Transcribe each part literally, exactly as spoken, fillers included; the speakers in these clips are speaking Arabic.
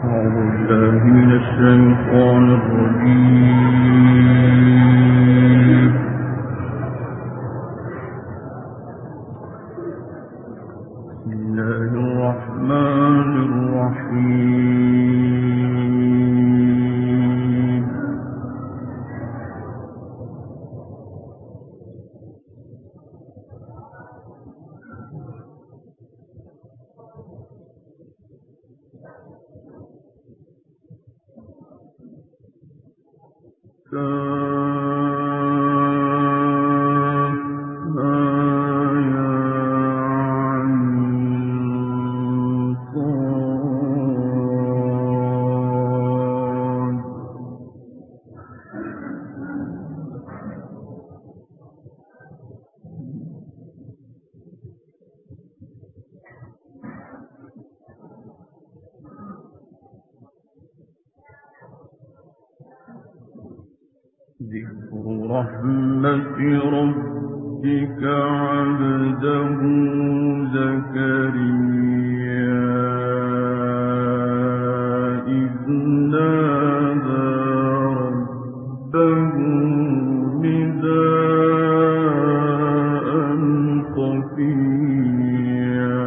بالله من الشيطان الرجيم. بسم الله الرحمن الرحيم. ذكر رحمة ربك عبده زكريا إذ نادى ربه نداء خفيا.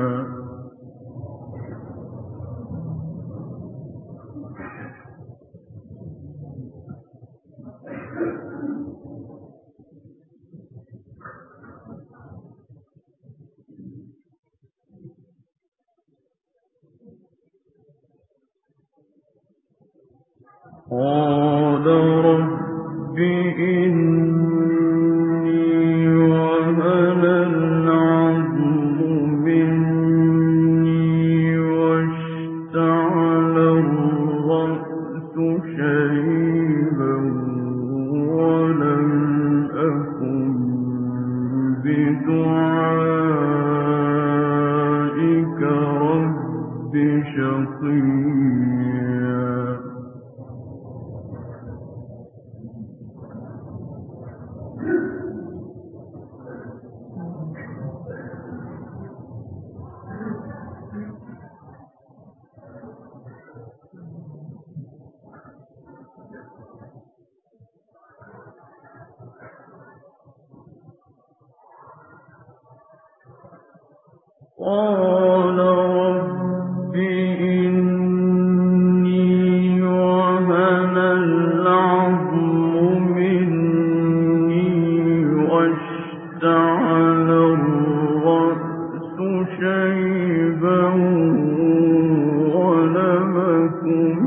قال رب إني وهن العظم مني واشتعل الرأس شيبا ولم أكن بدعائك رب شقيا. قال رب إني وهن العظم مني واشتعل الرأس شيبا ولم أكن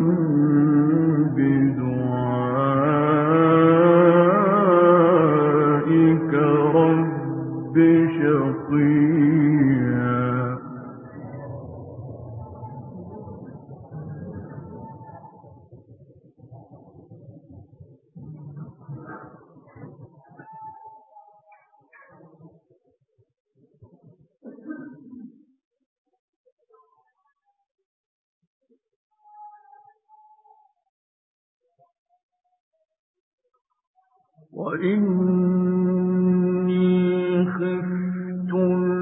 بدعائك رب شقيا. وإني خفت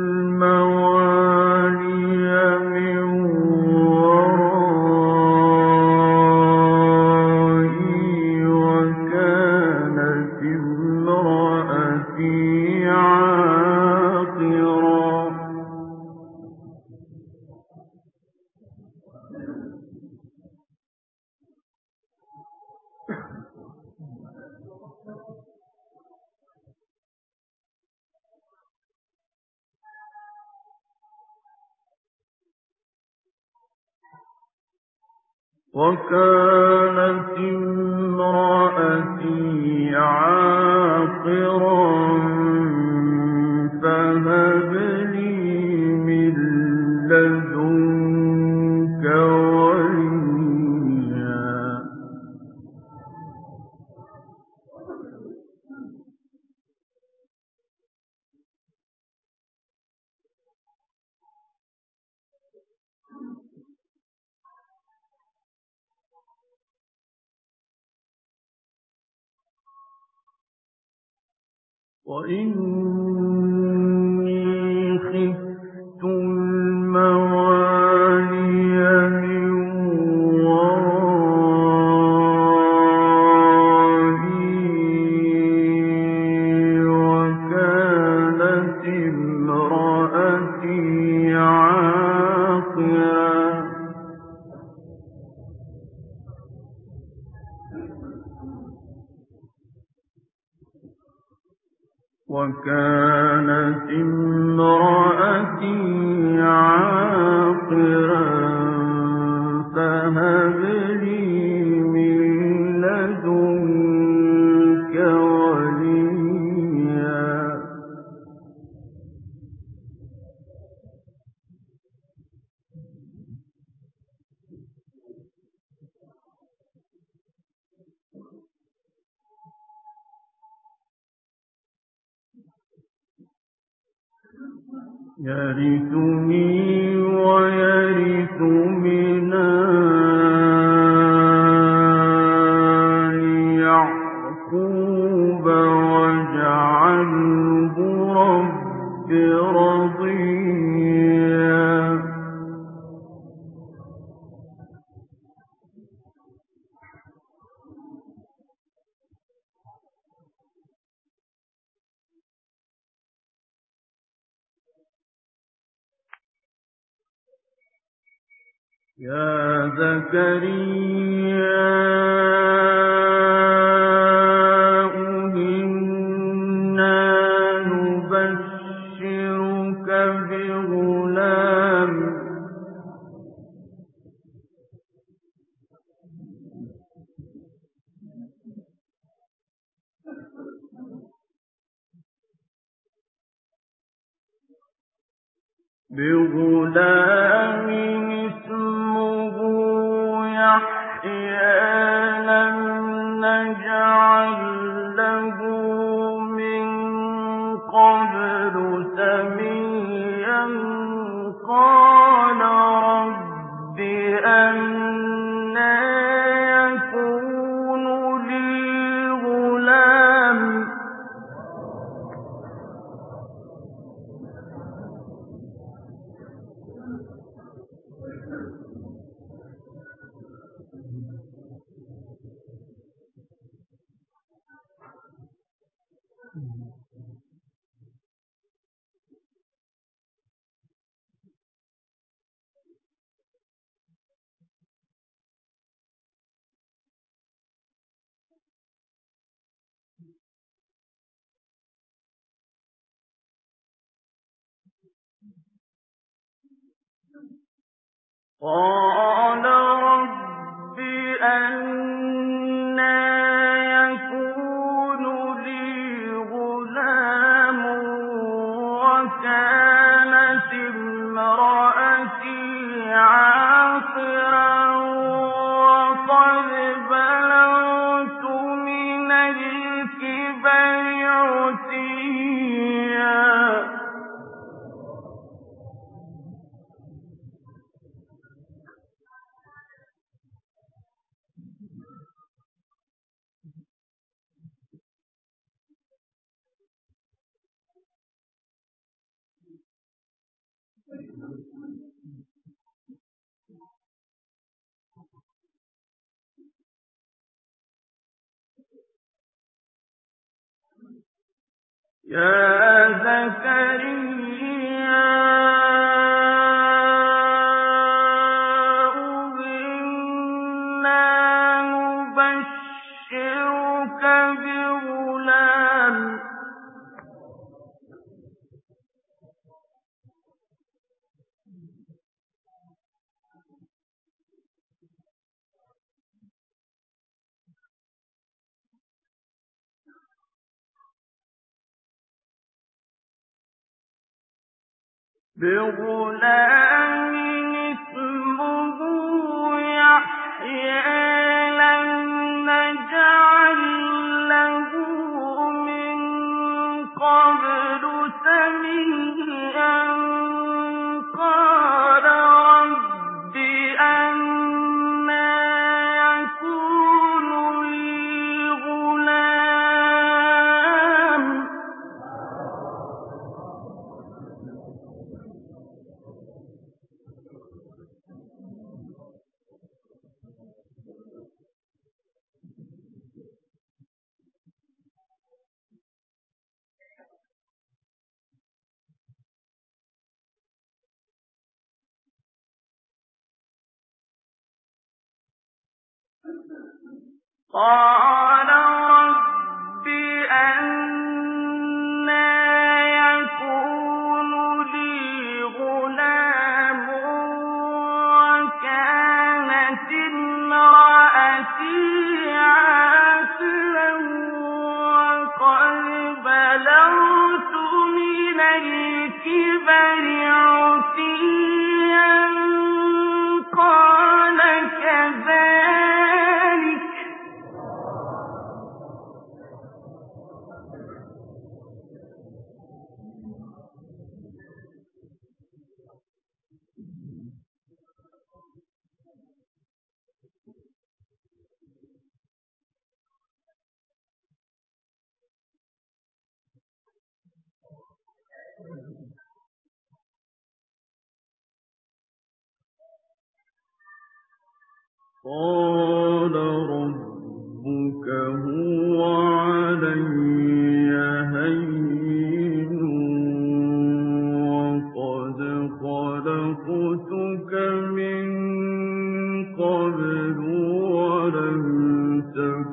الموالي من ورائي وكانت امرأتي عاقرا. وكانت امرأتي عاقرا فهب لي من لدنك وليا. وإني خفت الموالي من وكانت امرأتي عاقرا فهب لي من لدنك وليا. يرثني ويرث من آل يعقوب واجعله رب رضيا. يا زكريا إنا نبشرك بغلام بغلام اسمه يحيى لم نجعل له من قبل سميا. قال رب أنى يكون لي غلام قال رب أنى يكون لي غلام وكانت امرأتي عاقرا وقد بلغت من الكبر عتيا. يا زكريا إنا نبشرك بغلام بغلام اسمه يحيى لم نجعل له من قبل سميا. قال رب أنى يكون لي غلام قال رب أنى امرأتي عاقرا وقد بلغت من الكبر عتيا قال كذلك قَالَ رَبُّكَ هُوَ عَلَيَّ هَيِّنٌ وَقَدْ خَلَقْتُكَ مِن قَبْلُ وَلَمْ تَكُ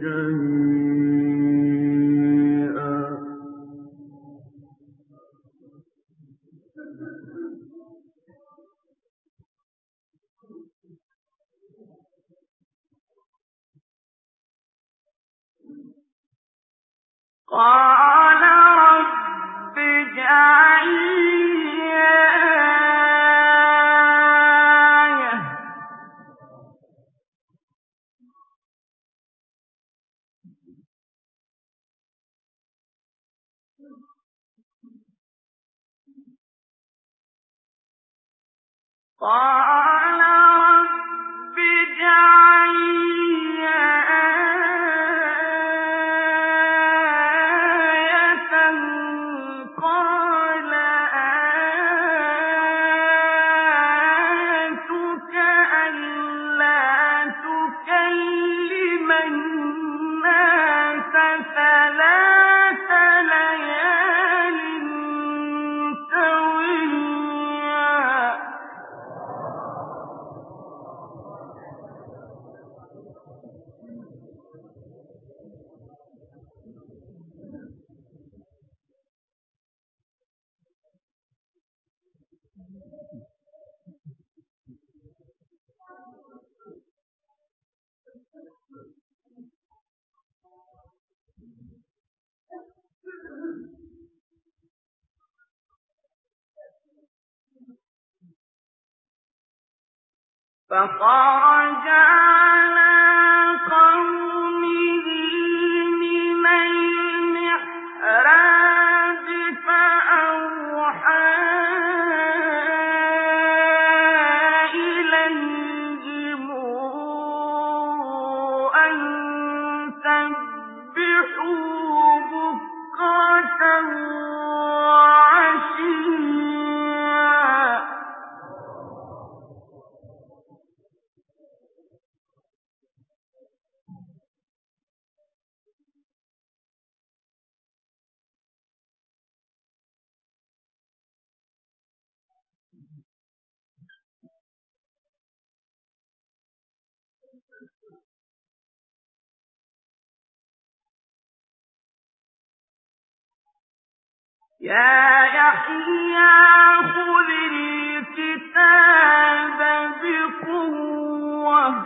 شَيْئًا قال رب اجعل لي آية قال رب اجعل لي آية قال آيَتُكَ أَلَّا تُكَلِّمَ النَّاسَ ثَلَاثَ لَيَالٍ سَوِيًّا فخرج على قومه من المحراب فأوحى إليهم أن سبحوا بكرة وعشيا يا يحيى خذ الكتاب بقوة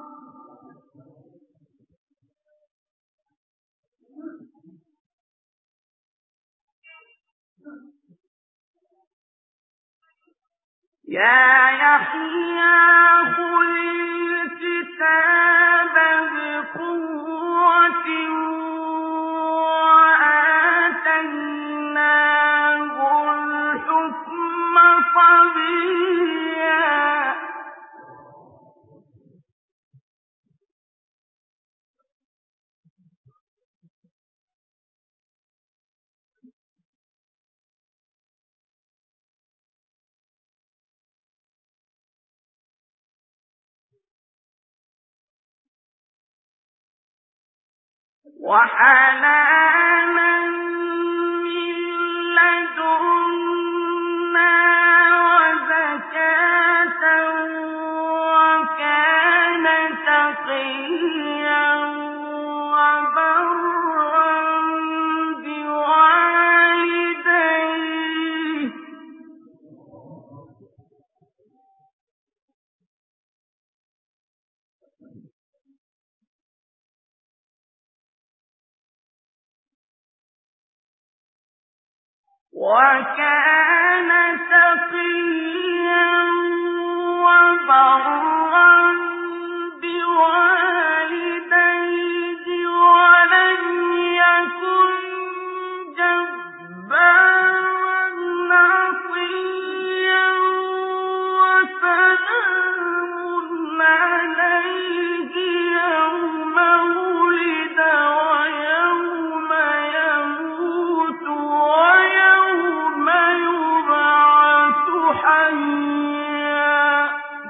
يا يحيى خذ الكتاب بقوة وآتيناه الحكم صبيا وحنانا من لدنا وزكاة وكان تقيا وبرا بوالديه وَكَانَ تَقِيًّا وَبَرًّا بِوَالِدَيْهِ وَلَمْ يَكُن جَبَّارًا عَصِيًّا وَسَلَامٌ عَلَيْهِ يَوْمَ وُلِدَ وَيَوْمَ يَمُوتُ وَيَوْمَ يُبْعَثُ حَيًّا.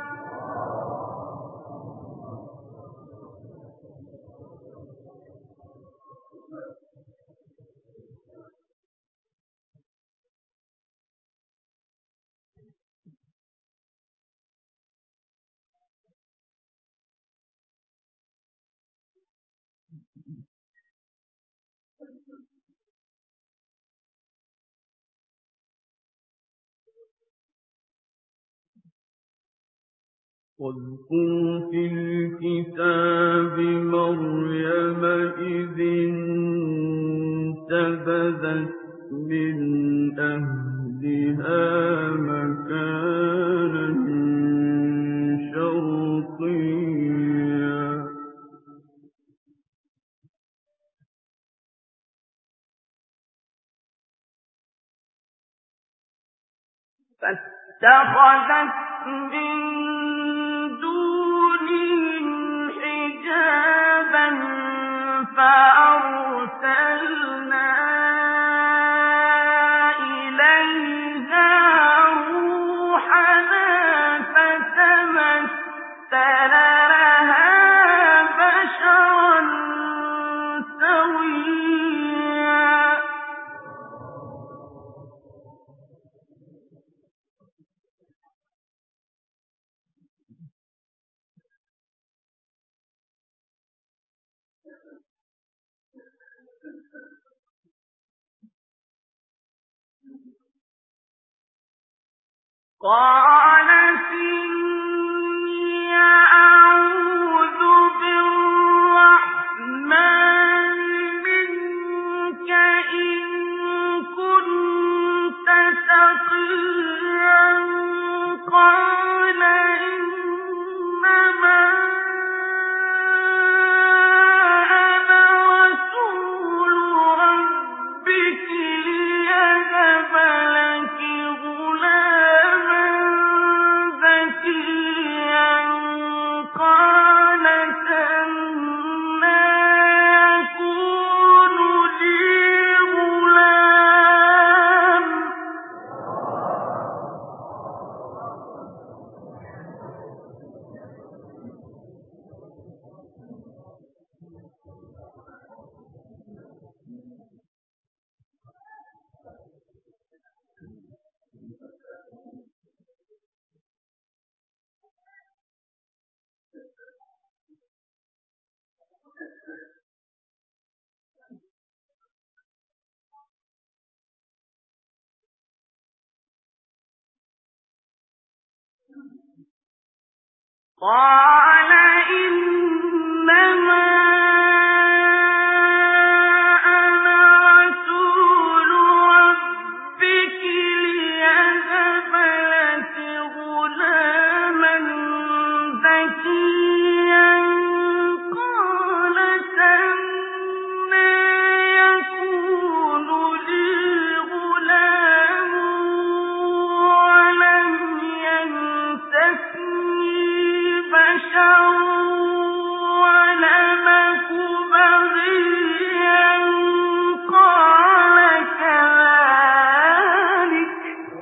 وَاذْكُرْ فِي الْكِتَابِ مَرْيَمَ إِذِ انتَبَذَتْ مِنْ أَهْلِهَا مَكَانًا شَرْقِيًّا فَاتَّخَذَتْ مِن دُونِهِمْ حِجَابًا فَأَرْسَلْنَا إِلَيْهَا رُوحَنَا فَتَمَثَّلَ لَهَا بَشَرًا سَوِيًّا. قَالَتْ إِنِّي أَعُوذُ بِالرَّحْمَٰنِ مِنكَ إِن كُنتَ تَقِيًّا. قَالَ إِنَّمَا أَنَا رَسُولُ رَبِّكِ لِيَهَبَ لَكِ غُلَامًا زَكِيًّا. قَالَتْ أَنَّىٰ يَكُونُ لِي غُلَامٌ قَالَ إِنَّمَا أَنَا رَسُولُ رَبِّكِ لِيَهَبَ لَكِ غُلَامًا زَكِيًّا. قَالَتْ أَنَّىٰ يَكُونُ لِي غُلَامٌ وَلَمْ يَمْسَسْنِي بَشَرٌ وَلَمْ أَكُ بَغِيًّا. قَالَ كَذَٰلِكَ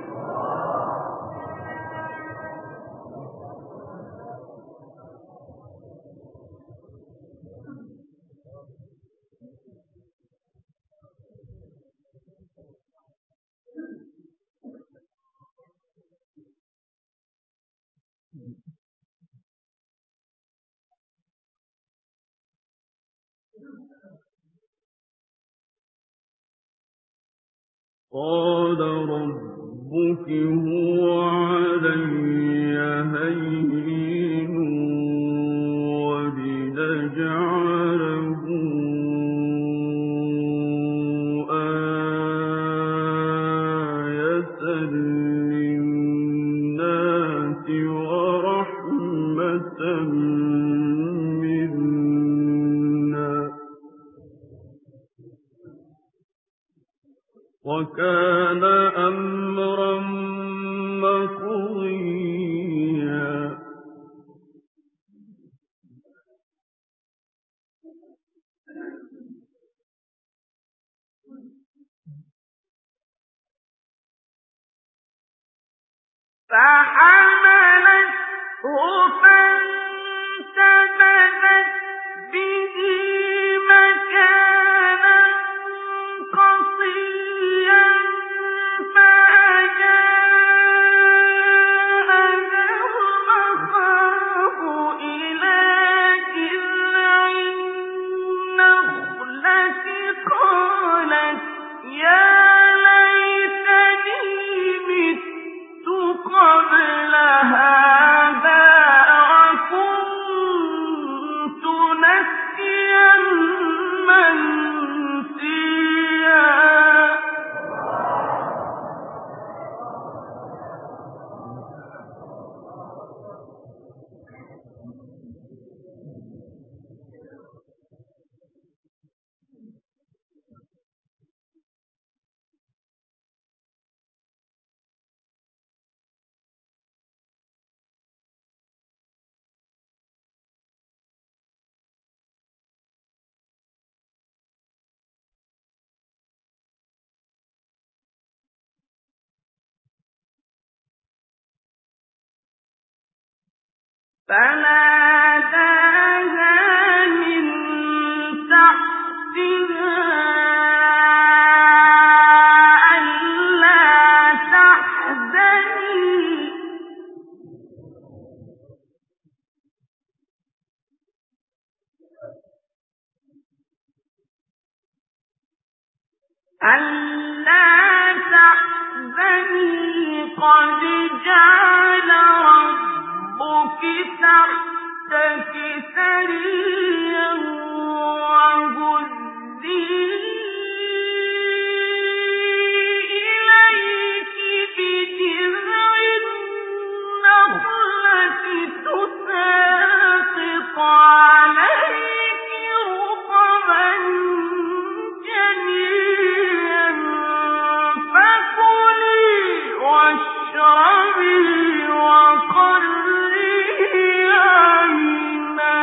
قَالَ رَبُّكِ هُوَ عَلَيَّ هَيِّنٌ وَلِنَجْعَلَهُ وَكَانَ أَمْرًا مَّقْضِيًّا فَحَمَلَتْهُ فَانتَبَذَتْ بِهِ مَكَانًا قَصِيًّا فَأَجَاءَهَا الْمَخَاضُ إِلَىٰ جِذْعِ النَّخْلَةِ قَالَتْ يَا لَيْتَنِي مِتُّ قَبْلَ هَٰذَا وَكُنتُ نَسْيًا مَّنسِيًّا فَنَادَاهَا مِن تَحْتِهَا أَلَّا تَحْزَنِي قَدْ جَعَلَ رَبُّكِ تَحْتَكِ سَرِيًّا وَهُزِّي إِلَيْكِ بِجِذْعِ النَّخْلَةِ تُسَاقِطْ عَلَيْكِ رُطَبًا جَنِيًّا فَكُلِي وَاشْرَبِي وَقَرِّي عَيْنًا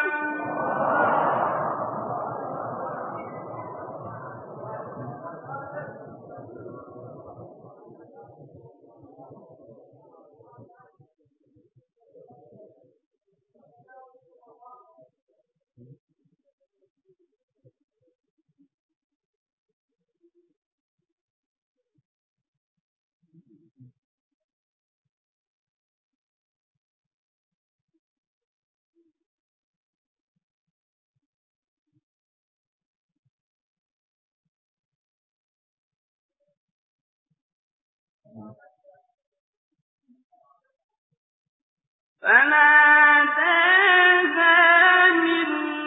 فَنَادَاهَا مِن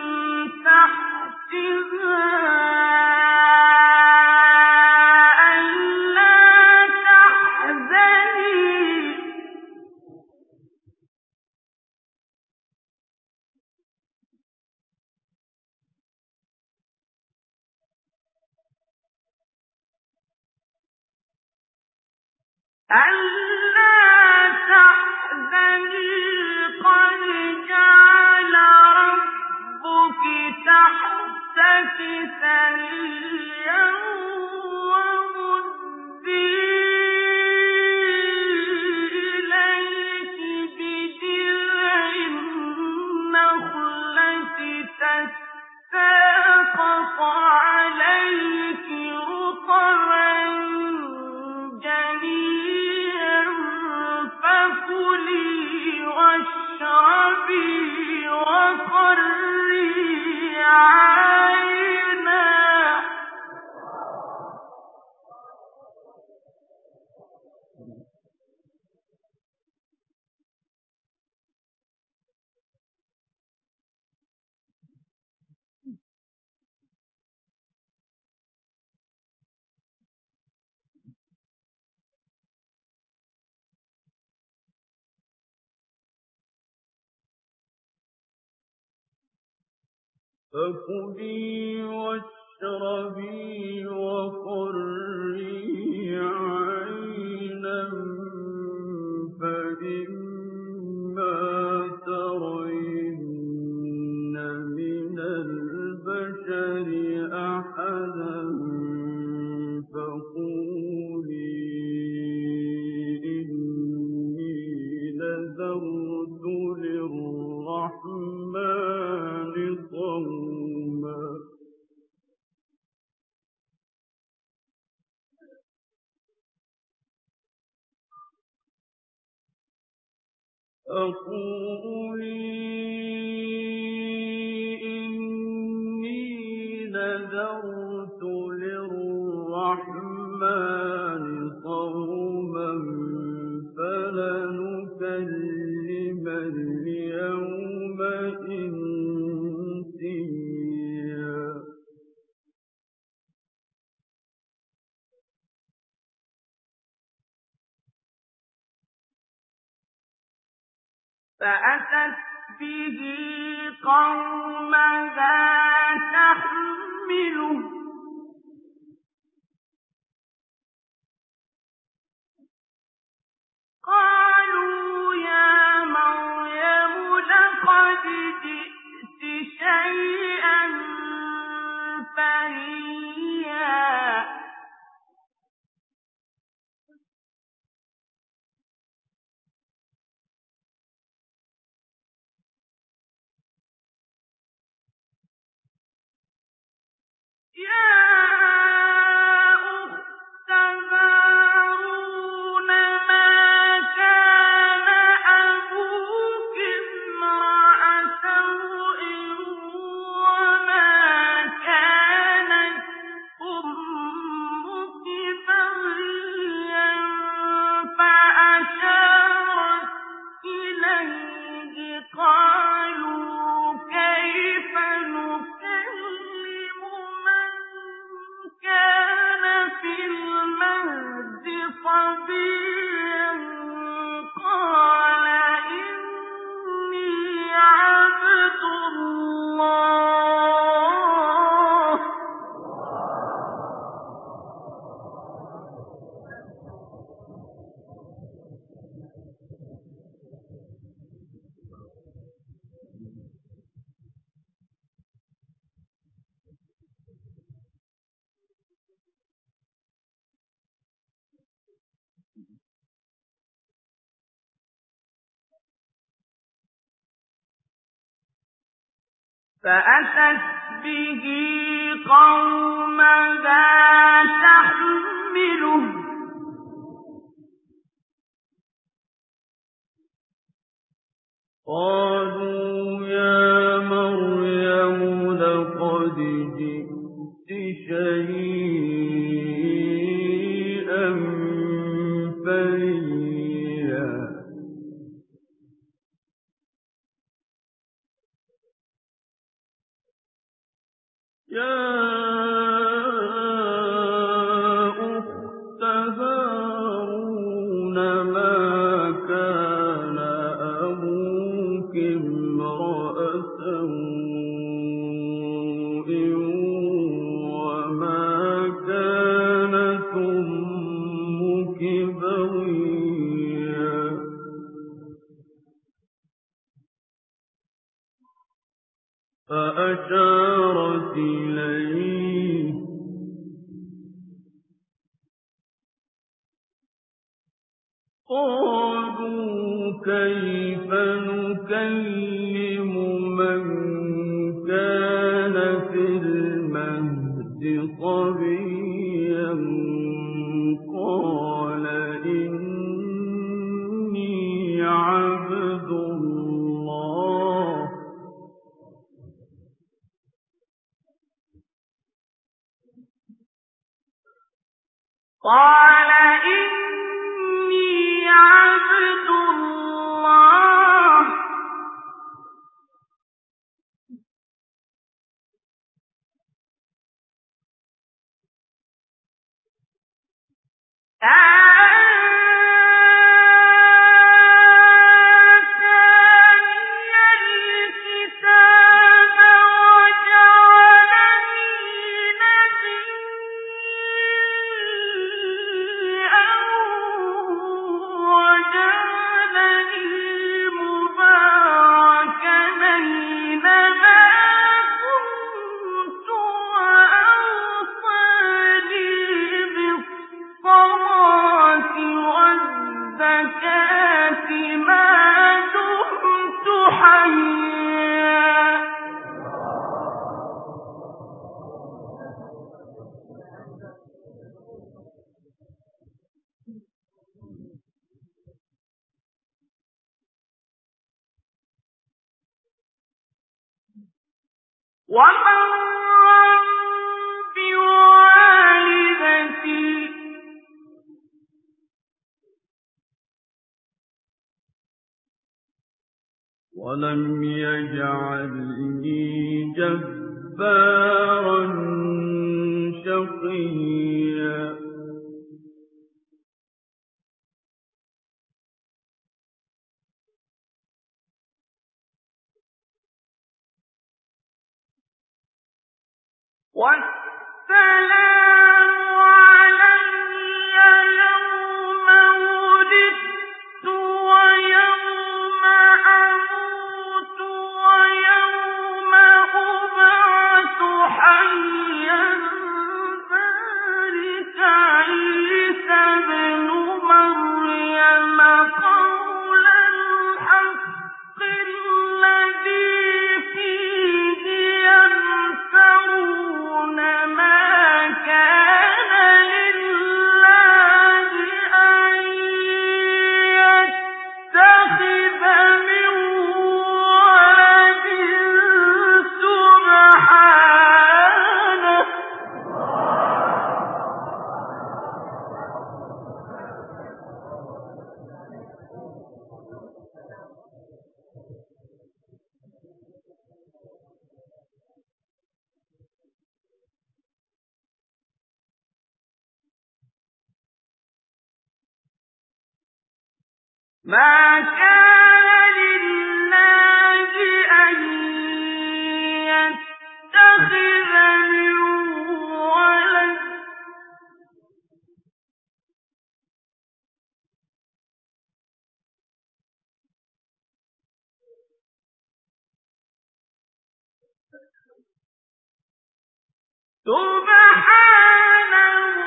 تَحْتِهَا أَلَّا تَحْزَنِي أَلَّا تَحْزَنِي قَدْ جَعَلَ رَبُّكِ تَحْتَكِ سَرِيًّا وَهُزِّي إِلَيْكِ بِجِذْعِ النَّخْلَةِ تَسَاقِطْ عَلَيْكِ رُطَبًا جَنِيًّا فَكُلِي وَاشْرَبِي وَقَرِّي عَيْنًا فَكُلِي وَاشْرَبِي واشربي وقري عينا فإما ترين من البشر أحدا فقولي إني نذرت للرحمن صوما فقولي إني نذرت للرحمن صوما فلنكلم اليوم إنسيا فأتت به قومها تحمله قالوا يا مريم لقد جئت شيئا فريا يا أخت هارون ما كان أبوك امرأ سوء وما كانت أمك بغيا فأشارت إليه قالوا كيف نكلم من كان في المهد صبيا قال إني عبد الله فأتت به قومها تحمله قالوا يا مريم لقد جئت شيئا فريا يا أخت هارون ما كان أبوك امرأ سوء وما كانت أمك بغيا فأشارت إليه قالوا كيف نكلم من كان في المهد صبيا قال إني عبد الله قال إني عبد الله آتاني الكتاب وجعلني وبرا بوالدتي ولم يجعلني جبارا شقيا والسلام علي يوم ولدت ويوم أموت ويوم أبعث حيا ذلك عيسى ابن مريم قول الحق الذي فيه يمترون ما كان لله أن يتخذ من ولد سبحانه ما كان لله أن يتخذ من ولد سبحانه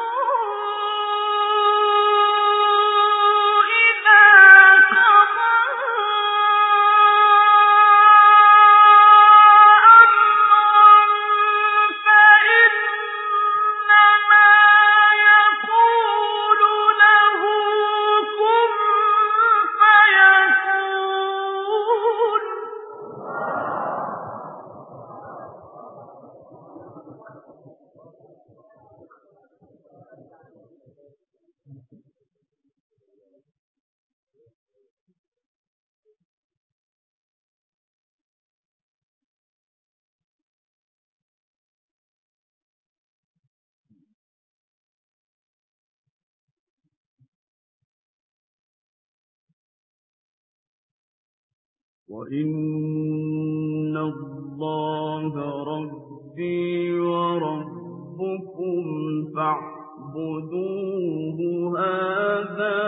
إذا قضى أمرا فإنما يقول له كن فيكون وإن الله ربي وربكم فاعبدوه هذا